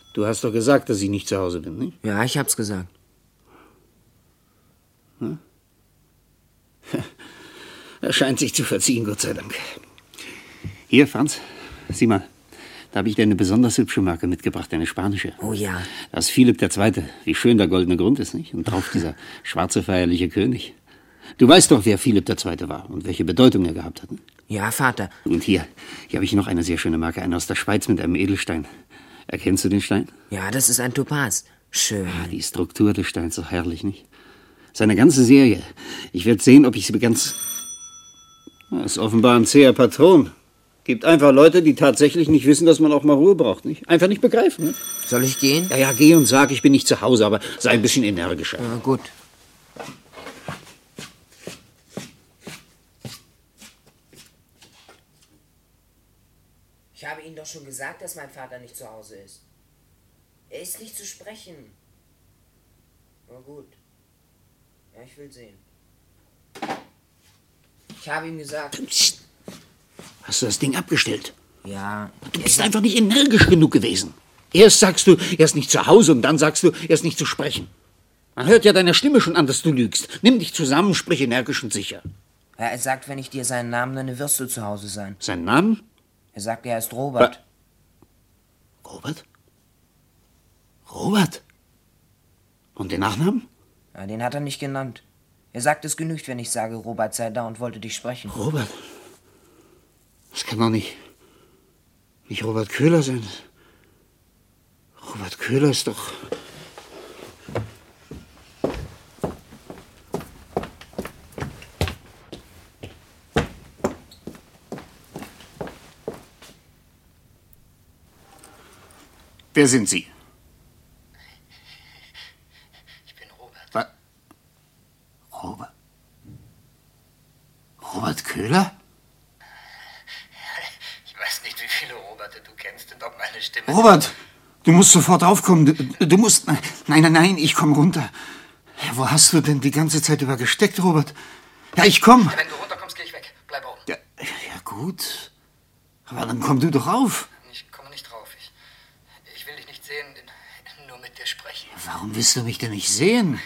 Du hast doch gesagt, dass ich nicht zu Hause bin, nicht? Ja, ich hab's gesagt. Hm? Er scheint sich zu verziehen, Gott sei Dank. Hier, Franz, sieh mal. Da habe ich dir eine besonders hübsche Marke mitgebracht, eine spanische. Oh ja. Das ist Philipp II. Wie schön der goldene Grund ist, nicht? Und drauf dieser schwarze feierliche König. Du weißt doch, wer Philipp II. War und welche Bedeutung er gehabt hat. Ne? Ja, Vater. Und hier habe ich noch eine sehr schöne Marke, eine aus der Schweiz mit einem Edelstein. Erkennst du den Stein? Ja, das ist ein Topaz. Schön. Ah, die Struktur des Steins, so herrlich, nicht? Seine ganze Serie. Ich werde sehen, ob ich sie ganz... Das ist offenbar ein zäher Patron. Gibt einfach Leute, die tatsächlich nicht wissen, dass man auch mal Ruhe braucht, nicht? Einfach nicht begreifen, ne? Soll ich gehen? Ja, geh und sag, ich bin nicht zu Hause, aber sei ein bisschen energischer. Ja, gut. Ich habe Ihnen doch schon gesagt, dass mein Vater nicht zu Hause ist. Er ist nicht zu sprechen. Na gut. Ja, ich will sehen. Ich habe ihm gesagt... Psst. Hast du das Ding abgestellt? Ja. Du bist einfach nicht energisch genug gewesen. Erst sagst du, er ist nicht zu Hause und dann sagst du, er ist nicht zu sprechen. Man hört ja deiner Stimme schon an, dass du lügst. Nimm dich zusammen, sprich energisch und sicher. Ja, er sagt, wenn ich dir seinen Namen nenne, wirst du zu Hause sein. Seinen Namen? Er sagt, er heißt Robert. Robert? Robert? Und den Nachnamen? Ja, den hat er nicht genannt. Er sagt, es genügt, wenn ich sage, Robert sei da und wollte dich sprechen. Robert? Das kann doch nicht Robert Köhler sein. Robert Köhler ist doch... Wer sind Sie? Ich bin Robert. Was? Robert? Robert Köhler? Ich weiß nicht, wie viele Roberte du kennst und ob meine Stimme... Robert, du musst sofort aufkommen. Du musst... Nein, ich komm runter. Ja, wo hast du denn die ganze Zeit über gesteckt, Robert? Ja, ich komm. Ja, wenn du runterkommst, geh ich weg. Bleib oben. Ja, gut. Aber dann komm du doch auf. Ich komme nicht drauf. Ich will dich nicht sehen, nur mit dir sprechen. Warum willst du mich denn nicht sehen?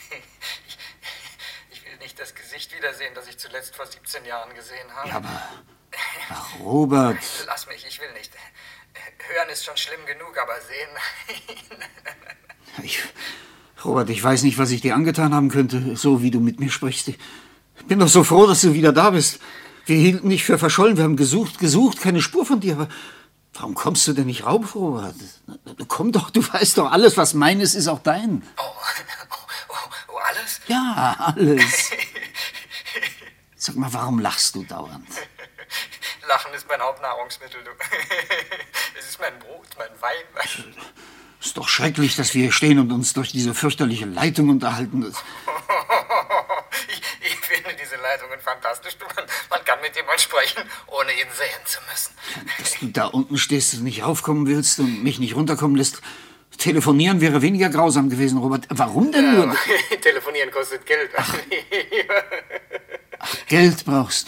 Ich will nicht das Gesicht wiedersehen, das ich zuletzt vor 17 Jahren gesehen habe. Ja, aber... Ach, Robert. Lass mich, ich will nicht. Hören ist schon schlimm genug, aber sehen... Robert, ich weiß nicht, was ich dir angetan haben könnte, so wie du mit mir sprichst. Ich bin doch so froh, dass du wieder da bist. Wir hielten dich für verschollen, wir haben gesucht, keine Spur von dir, aber warum kommst du denn nicht rauf, Robert? Komm doch, du weißt doch, alles, was meines, ist auch dein. Oh, alles? Ja, alles. Sag mal, warum lachst du dauernd? Lachen ist mein Hauptnahrungsmittel, du. Es ist mein Brot, mein Wein. Ist doch schrecklich, dass wir hier stehen und uns durch diese fürchterliche Leitung unterhalten. Ich finde diese Leitungen fantastisch. Man kann mit jemandem sprechen, ohne ihn sehen zu müssen. Dass du da unten stehst und nicht raufkommen willst und mich nicht runterkommen lässt. Telefonieren wäre weniger grausam gewesen, Robert. Warum denn nur? Telefonieren kostet Geld. Ach, Geld brauchst du.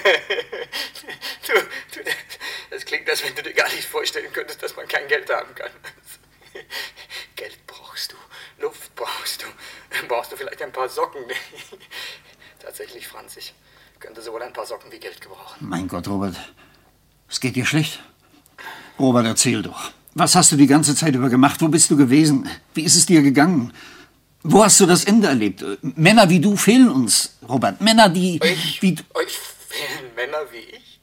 Das klingt, als wenn du dir gar nicht vorstellen könntest, dass man kein Geld haben kann. Geld brauchst du, Luft brauchst du, brauchst du vielleicht ein paar Socken. Tatsächlich, Franz, ich könnte sowohl ein paar Socken wie Geld gebrauchen. Mein Gott, Robert, es geht dir schlecht? Robert, erzähl doch. Was hast du die ganze Zeit über gemacht? Wo bist du gewesen? Wie ist es dir gegangen? Wo hast du das Ende erlebt? Männer wie du fehlen uns, Robert. Männer, die... Euch fehlen Männer wie ich?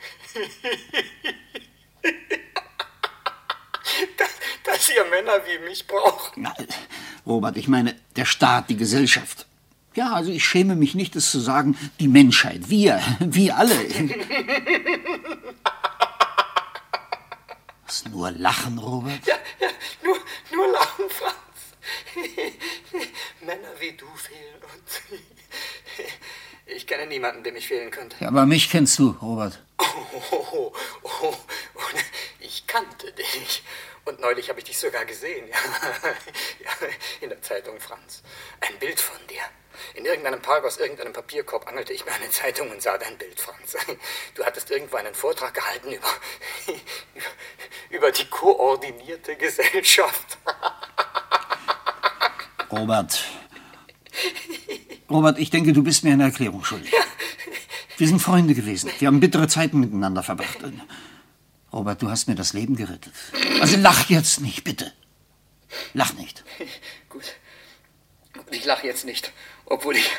dass ihr Männer wie mich braucht. Na, Robert, ich meine, der Staat, die Gesellschaft. Ja, also ich schäme mich nicht, es zu sagen, die Menschheit, wir alle. Was, nur lachen, Robert? Ja, nur lachen, Franz. Männer wie du fehlen uns. Ich kenne niemanden, der mich fehlen könnte. Ja, aber mich kennst du, Robert. Oh, ich kannte dich. Und neulich habe ich dich sogar gesehen. Ja, in der Zeitung, Franz. Ein Bild von dir. In irgendeinem Park aus irgendeinem Papierkorb angelte ich mir eine Zeitung und sah dein Bild, Franz. Du hattest irgendwo einen Vortrag gehalten über die koordinierte Gesellschaft. Robert, ich denke, du bist mir eine Erklärung schuldig. Wir sind Freunde gewesen. Wir haben bittere Zeiten miteinander verbracht. Robert, du hast mir das Leben gerettet. Also lach jetzt nicht, bitte. Lach nicht. Gut. Ich lache jetzt nicht, obwohl ich...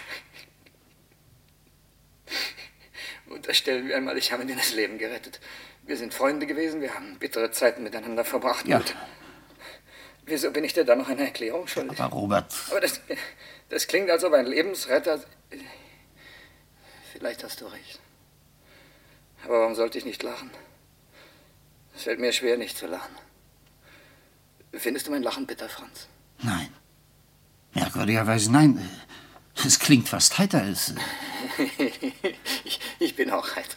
Unterstellen wir einmal, ich habe dir das Leben gerettet. Wir sind Freunde gewesen, wir haben bittere Zeiten miteinander verbracht. Ja. Und wieso bin ich dir da noch eine Erklärung schuldig? Aber Robert... Aber das klingt, als ob ein Lebensretter... Vielleicht hast du recht. Aber warum sollte ich nicht lachen? Es fällt mir schwer, nicht zu lachen. Findest du mein Lachen bitter, Franz? Nein. Merkwürdigerweise nein. Es klingt fast heiter. Ich bin auch heiter.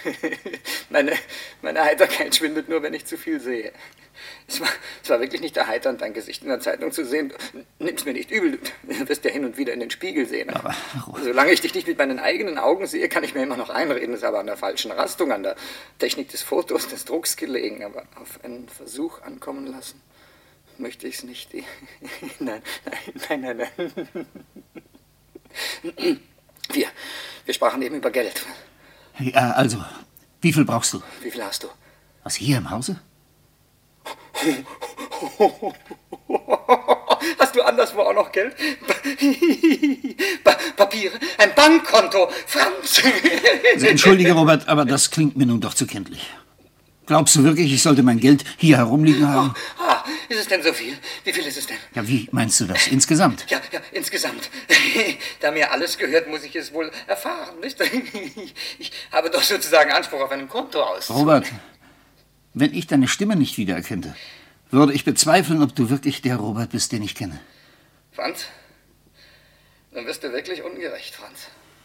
Meine Heiterkeit schwindet nur, wenn ich zu viel sehe. Es war wirklich nicht erheiternd, dein Gesicht in der Zeitung zu sehen. Nimm's mir nicht übel, du wirst ja hin und wieder in den Spiegel sehen. Aber solange ich dich nicht mit meinen eigenen Augen sehe, kann ich mir immer noch einreden. Es ist aber an der falschen Rastung, an der Technik des Fotos, des Drucks gelegen. Aber auf einen Versuch ankommen lassen möchte ich's nicht. Nein. Wir sprachen eben über Geld. Ja, also, wie viel brauchst du? Wie viel hast du? Was, hier im Hause? Hast du anderswo auch noch Geld? Papiere? Ein Bankkonto? Franz! Also, entschuldige, Robert, aber das klingt mir nun doch zu kindlich. Glaubst du wirklich, ich sollte mein Geld hier herumliegen haben? Ist es denn so viel? Wie viel ist es denn? Ja, wie meinst du das? Insgesamt? Ja, insgesamt. Da mir alles gehört, muss ich es wohl erfahren, nicht? Ich habe doch sozusagen Anspruch auf einen Kontoauszug. Robert, wenn ich deine Stimme nicht wiedererkennte, würde ich bezweifeln, ob du wirklich der Robert bist, den ich kenne. Franz, dann wirst du wirklich ungerecht, Franz.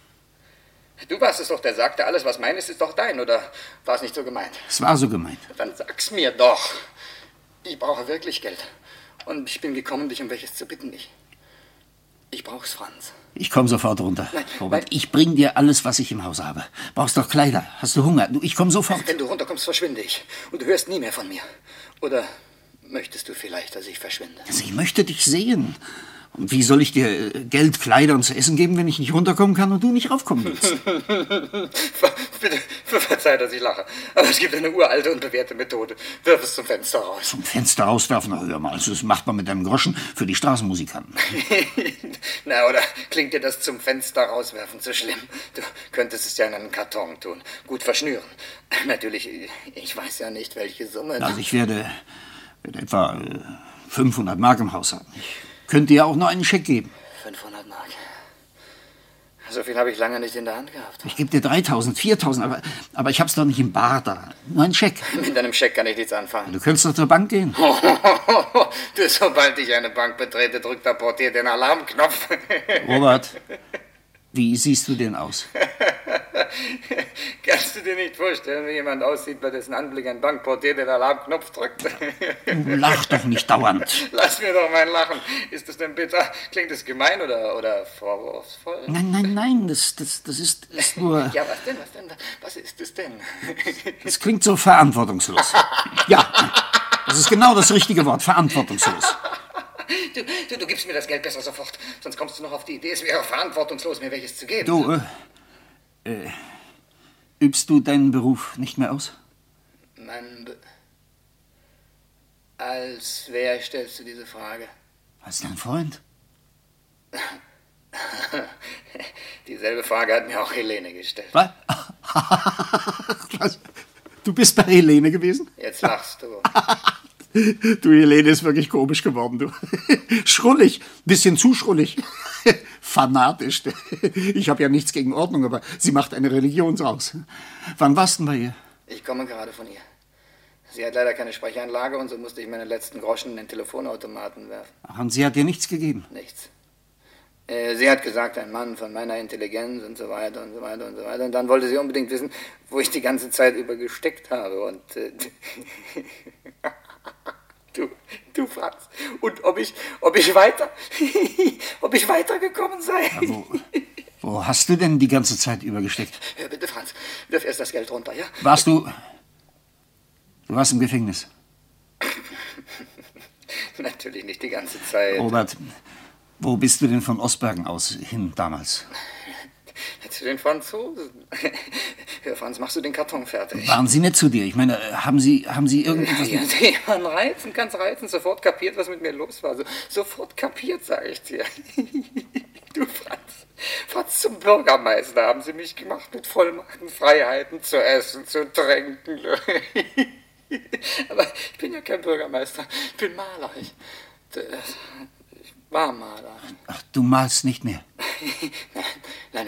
Du warst es doch, der sagte, alles, was mein ist, ist doch dein, oder war es nicht so gemeint? Es war so gemeint. Dann sag's mir doch. Ich brauche wirklich Geld. Und ich bin gekommen, dich um welches zu bitten. Ich brauch's, Franz. Ich komme sofort runter. Nein, Robert, ich bring dir alles, was ich im Haus habe. Brauchst doch Kleider? Hast du Hunger? Ich komme sofort. Wenn du runterkommst, verschwinde ich. Und du hörst nie mehr von mir. Oder möchtest du vielleicht, dass ich verschwinde? Also ich möchte dich sehen. Und wie soll ich dir Geld, Kleider und zu essen geben, wenn ich nicht runterkommen kann und du nicht raufkommen willst? Bitte, verzeih, dass ich lache. Aber es gibt eine uralte und bewährte Methode. Wirf es zum Fenster raus. Zum Fenster rauswerfen? Na, hör mal, also das macht man mit einem Groschen für die Straßenmusikanten. Na, oder klingt dir das zum Fenster rauswerfen zu schlimm? Du könntest es ja in einen Karton tun. Gut verschnüren. Natürlich, ich weiß ja nicht, welche Summe. Also ich werde etwa 500 Mark im Haus haben. Ich könnte dir auch noch einen Scheck geben. 500 Mark. So viel habe ich lange nicht in der Hand gehabt. Ich gebe dir 3.000, 4.000, aber ich hab's doch nicht im Bar da. Nur einen Scheck. Mit einem Scheck kann ich nichts anfangen. Du könntest doch zur Bank gehen. Du, sobald ich eine Bank betrete, drückt der Portier den Alarmknopf. Robert, wie siehst du denn aus? Kannst du dir nicht vorstellen, wie jemand aussieht, bei dessen Anblick ein Bankportier den Alarmknopf drückt? Du lach doch nicht dauernd. Lass mir doch mein Lachen. Ist es denn bitter? Klingt es gemein oder vorwurfsvoll? Nein, das ist nur... Ja, was denn? Was ist es denn? Das klingt so verantwortungslos. Ja, das ist genau das richtige Wort, verantwortungslos. Du gibst mir das Geld besser sofort, sonst kommst du noch auf die Idee, es wäre verantwortungslos, mir welches zu geben. Du, übst du deinen Beruf nicht mehr aus? Als wer stellst du diese Frage? Als dein Freund. Dieselbe Frage hat mir auch Helene gestellt. Was? Du bist bei Helene gewesen? Jetzt lachst du. Du, Helene ist wirklich komisch geworden, du. Schrullig, bisschen zu schrullig. Fanatisch. Ich habe ja nichts gegen Ordnung, aber sie macht eine Religion draus. Wann warst du denn bei ihr? Ich komme gerade von ihr. Sie hat leider keine Sprechanlage und so musste ich meine letzten Groschen in den Telefonautomaten werfen. Ach, und sie hat dir nichts gegeben? Nichts. Sie hat gesagt, ein Mann von meiner Intelligenz und so weiter und so weiter und so weiter. Und dann wollte sie unbedingt wissen, wo ich die ganze Zeit über gesteckt habe. Und du Franz. Und ob ich weitergekommen sei. Ja, wo hast du denn die ganze Zeit über gesteckt? Bitte, Franz, wirf erst das Geld runter, ja? Du warst im Gefängnis. Natürlich nicht die ganze Zeit. Robert, wo bist du denn von Ostbergen aus hin damals? Zu den Franzosen. Hör, Franz, machst du den Karton fertig? Waren sie nicht zu dir? Ich meine, haben sie irgendetwas... Ja, sie waren reizend, ganz reizend. Sofort kapiert, was mit mir los war. Sofort kapiert, sage ich dir. Du, Franz, zum Bürgermeister haben sie mich gemacht mit Vollmachten, Freiheiten zu essen, zu trinken. Aber ich bin ja kein Bürgermeister, ich bin Maler. Ich war Maler. Ach, du malst nicht mehr? Nein,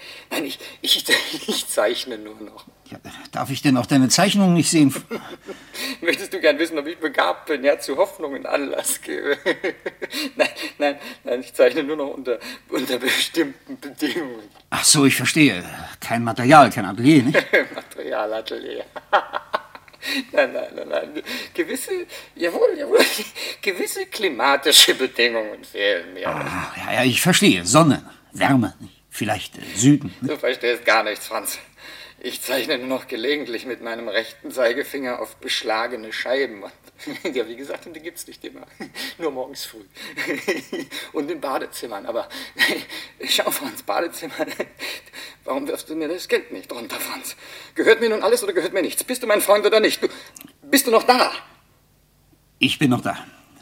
ich zeichne nur noch. Ja, darf ich denn auch deine Zeichnung nicht sehen? Möchtest du gern wissen, ob ich begabt bin, ja, zu Hoffnungen Anlass gebe? Nein, ich zeichne nur noch unter bestimmten Bedingungen. Ach so, ich verstehe. Kein Material, kein Atelier, nicht? Materialatelier. Nein. Gewisse klimatische Bedingungen fehlen mir. Ah, ja, ich verstehe. Sonne, Wärme, vielleicht Süden. Du verstehst gar nichts, Franz. Ich zeichne nur noch gelegentlich mit meinem rechten Zeigefinger auf beschlagene Scheiben. Und, ja, wie gesagt, die gibt's nicht immer. Nur morgens früh. Und in Badezimmern. Aber schau, Franz, Badezimmer. Warum wirfst du mir das Geld nicht runter, Franz? Gehört mir nun alles oder gehört mir nichts? Bist du mein Freund oder nicht? Bist du noch da? Ich bin noch da.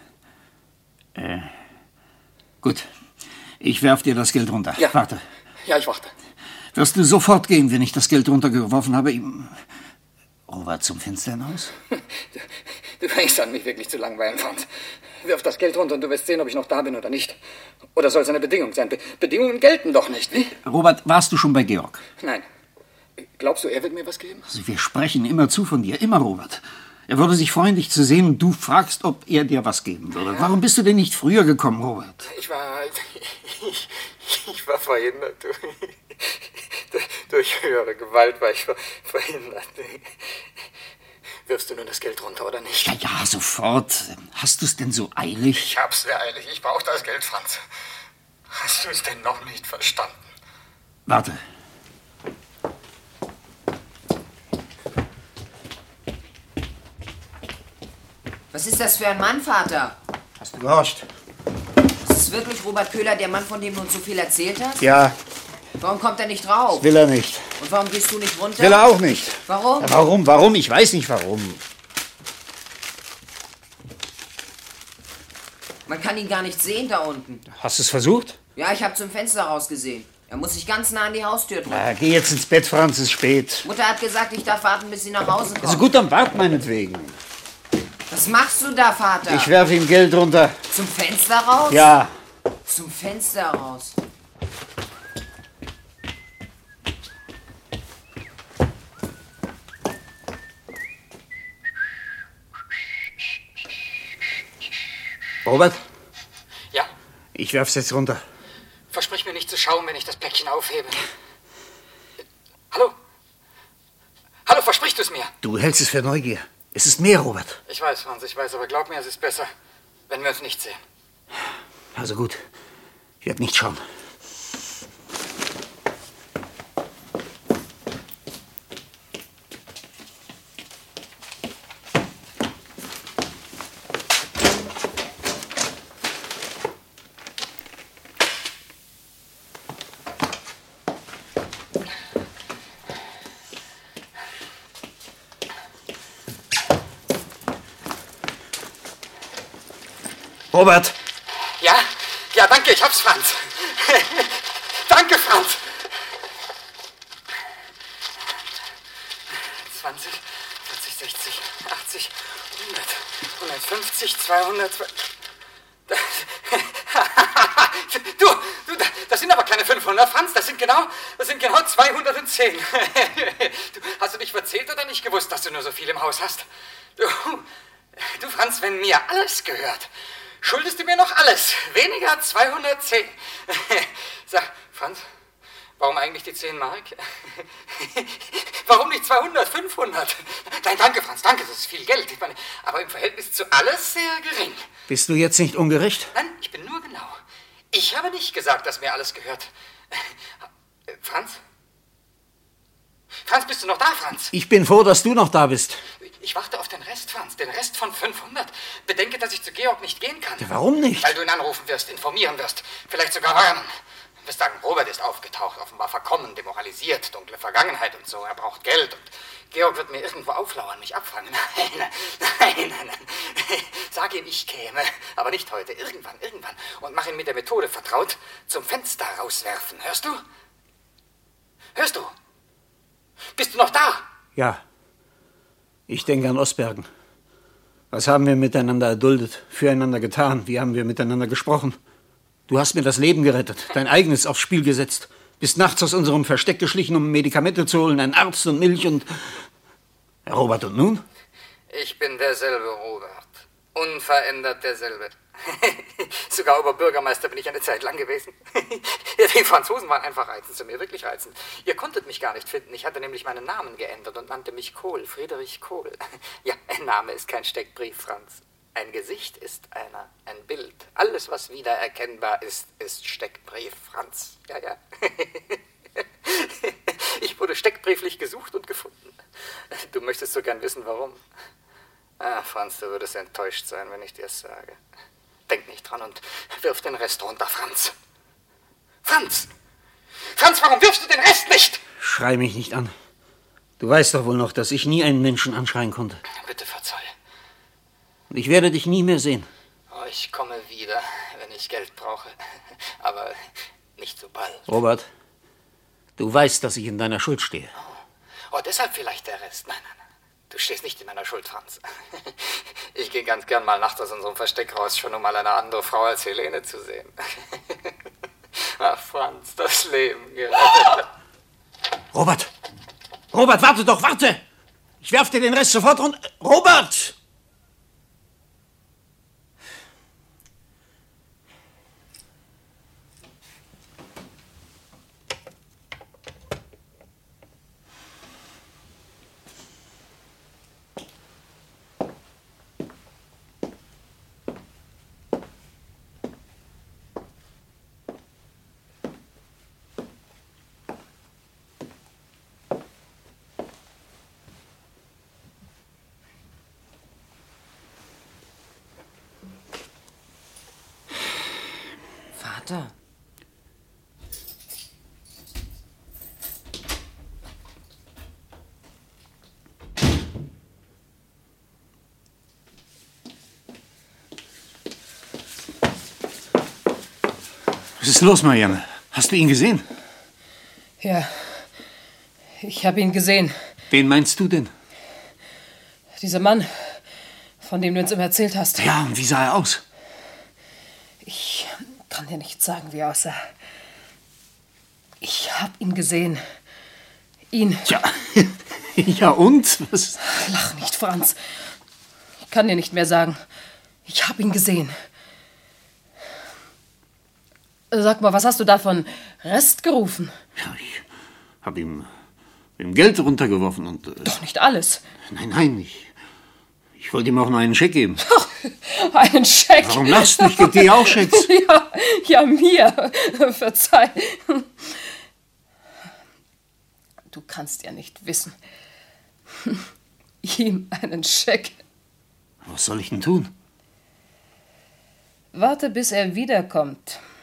Gut. Ich werf dir das Geld runter. Ja. Warte. Ja, ich warte. Wirst du sofort gehen, wenn ich das Geld runtergeworfen habe? Robert, zum Fenster hinaus? Du fängst an, mich wirklich zu langweilen, Franz. Wirf das Geld runter und du wirst sehen, ob ich noch da bin oder nicht. Oder soll es eine Bedingung sein? Bedingungen gelten doch nicht, wie? Robert, warst du schon bei Georg? Nein. Glaubst du, er wird mir was geben? Also wir sprechen immer zu von dir, immer, Robert. Er würde sich freuen, dich zu sehen und du fragst, ob er dir was geben würde. Ja. Warum bist du denn nicht früher gekommen, Robert? Ich war verhindert. Durch höhere Gewalt war ich verhindert. Wirfst du nun das Geld runter oder nicht? Ja, sofort. Hast du es denn so eilig? Ich hab's sehr eilig. Ich brauch das Geld, Franz. Hast du es denn noch nicht verstanden? Warte. Was ist das für ein Mann, Vater? Hast du gehorcht? Ist es wirklich Robert Köhler, der Mann, von dem du uns so viel erzählt hast? Ja. Warum kommt er nicht rauf? Will er nicht. Und warum gehst du nicht runter? Will er auch nicht. Warum? Ja, warum? Ich weiß nicht warum. Man kann ihn gar nicht sehen da unten. Hast du es versucht? Ja, ich habe zum Fenster rausgesehen. Er muss sich ganz nah an die Haustür drücken. Na, geh jetzt ins Bett, Franz, es ist spät. Mutter hat gesagt, ich darf warten, bis sie nach Hause kommt. Also gut, dann wart meinetwegen. Was machst du da, Vater? Ich werfe ihm Geld runter. Zum Fenster raus? Ja. Zum Fenster raus. Robert? Ja? Ich werf's jetzt runter. Versprich mir nicht zu schauen, wenn ich das Päckchen aufhebe. Hallo? Hallo, versprichst du es mir? Du hältst es für Neugier. Es ist mehr, Robert. Ich weiß, Franz, ich weiß, aber glaub mir, es ist besser, wenn wir uns nicht sehen. Also gut. Ich werde nicht schauen. Robert! Ja, danke, ich hab's, Franz. Danke, Franz. 20, 40, 60, 80, 100, 150, 200... Du, das sind aber keine 500, Franz, das sind genau 210. Hast du dich verzählt oder nicht gewusst, dass du nur so viel im Haus hast? Du, Franz, wenn mir alles gehört, schuldest du mir noch alles. Weniger 210. Sag, Franz, warum eigentlich die 10 Mark? Warum nicht 200, 500? Nein, danke, Franz, danke, das ist viel Geld. Ich meine, aber im Verhältnis zu alles sehr gering. Bist du jetzt nicht ungerecht? Nein, ich bin nur genau. Ich habe nicht gesagt, dass mir alles gehört. Franz? Franz, bist du noch da, Franz? Ich bin froh, dass du noch da bist. Ich warte auf den Rest, Franz, den Rest von 500. Bedenke, dass ich zu Georg nicht gehen kann. Ja, warum nicht? Weil du ihn anrufen wirst, informieren wirst, vielleicht sogar warnen. Du wirst sagen, Robert ist aufgetaucht, offenbar verkommen, demoralisiert, dunkle Vergangenheit und so. Er braucht Geld und Georg wird mir irgendwo auflauern, mich abfangen. Nein. Sag ihm, ich käme, aber nicht heute, irgendwann. Und mach ihn mit der Methode vertraut, zum Fenster rauswerfen. Hörst du? Hörst du? Bist du noch da? Ja. Ich denke an Osbergen. Was haben wir miteinander erduldet, füreinander getan? Wie haben wir miteinander gesprochen? Du hast mir das Leben gerettet, dein eigenes aufs Spiel gesetzt. Bist nachts aus unserem Versteck geschlichen, um Medikamente zu holen, ein Arzt und Milch und... Robert, und nun? Ich bin derselbe Robert. Unverändert derselbe. Sogar Oberbürgermeister bin ich eine Zeit lang gewesen. Die Franzosen waren einfach reizend zu mir, wirklich reizend. Ihr konntet mich gar nicht finden. Ich hatte nämlich meinen Namen geändert und nannte mich Kohl, Friedrich Kohl. Ja, ein Name ist kein Steckbrief, Franz. Ein Gesicht ist ein Bild. Alles, was wiedererkennbar ist, ist Steckbrief, Franz. Ja. Ich wurde steckbrieflich gesucht und gefunden. Du möchtest so gern wissen, warum. Franz, du würdest enttäuscht sein, wenn ich dir es sage. Denk nicht dran und wirf den Rest runter, Franz. Franz, warum wirfst du den Rest nicht? Schrei mich nicht an. Du weißt doch wohl noch, dass ich nie einen Menschen anschreien konnte. Bitte verzeih. Und ich werde dich nie mehr sehen. Oh, ich komme wieder, wenn ich Geld brauche. Aber nicht so bald. Robert, du weißt, dass ich in deiner Schuld stehe. Oh, deshalb vielleicht der Rest. Nein. Du stehst nicht in meiner Schuld, Franz. Ich gehe ganz gern mal nachts aus unserem Versteck raus, schon um mal eine andere Frau als Helene zu sehen. Ach, Franz, das Leben gerettet. Robert, warte doch, warte! Ich werf dir den Rest sofort runter. Robert! Vater. Was ist los, Marianne? Hast du ihn gesehen? Ja, ich habe ihn gesehen. Wen meinst du denn? Dieser Mann, von dem du uns immer erzählt hast. Ja, und wie sah er aus? Ich kann dir nicht sagen, wie er aussah. Ich habe ihn gesehen. Ihn. Ja, ja und? Was? Lach nicht, Franz. Ich kann dir nicht mehr sagen. Ich habe ihn gesehen. Sag mal, was hast du da von Rest gerufen? Ja, ich habe ihm Geld runtergeworfen und... Doch nicht alles. Nein, ich wollte ihm auch noch einen Scheck geben. Einen Scheck? Warum lachst du? Ich gebe dir auch Schecks. Ja, mir. Verzeih. Du kannst ja nicht wissen. Ihm einen Scheck. Was soll ich denn tun? Warte, bis er wiederkommt.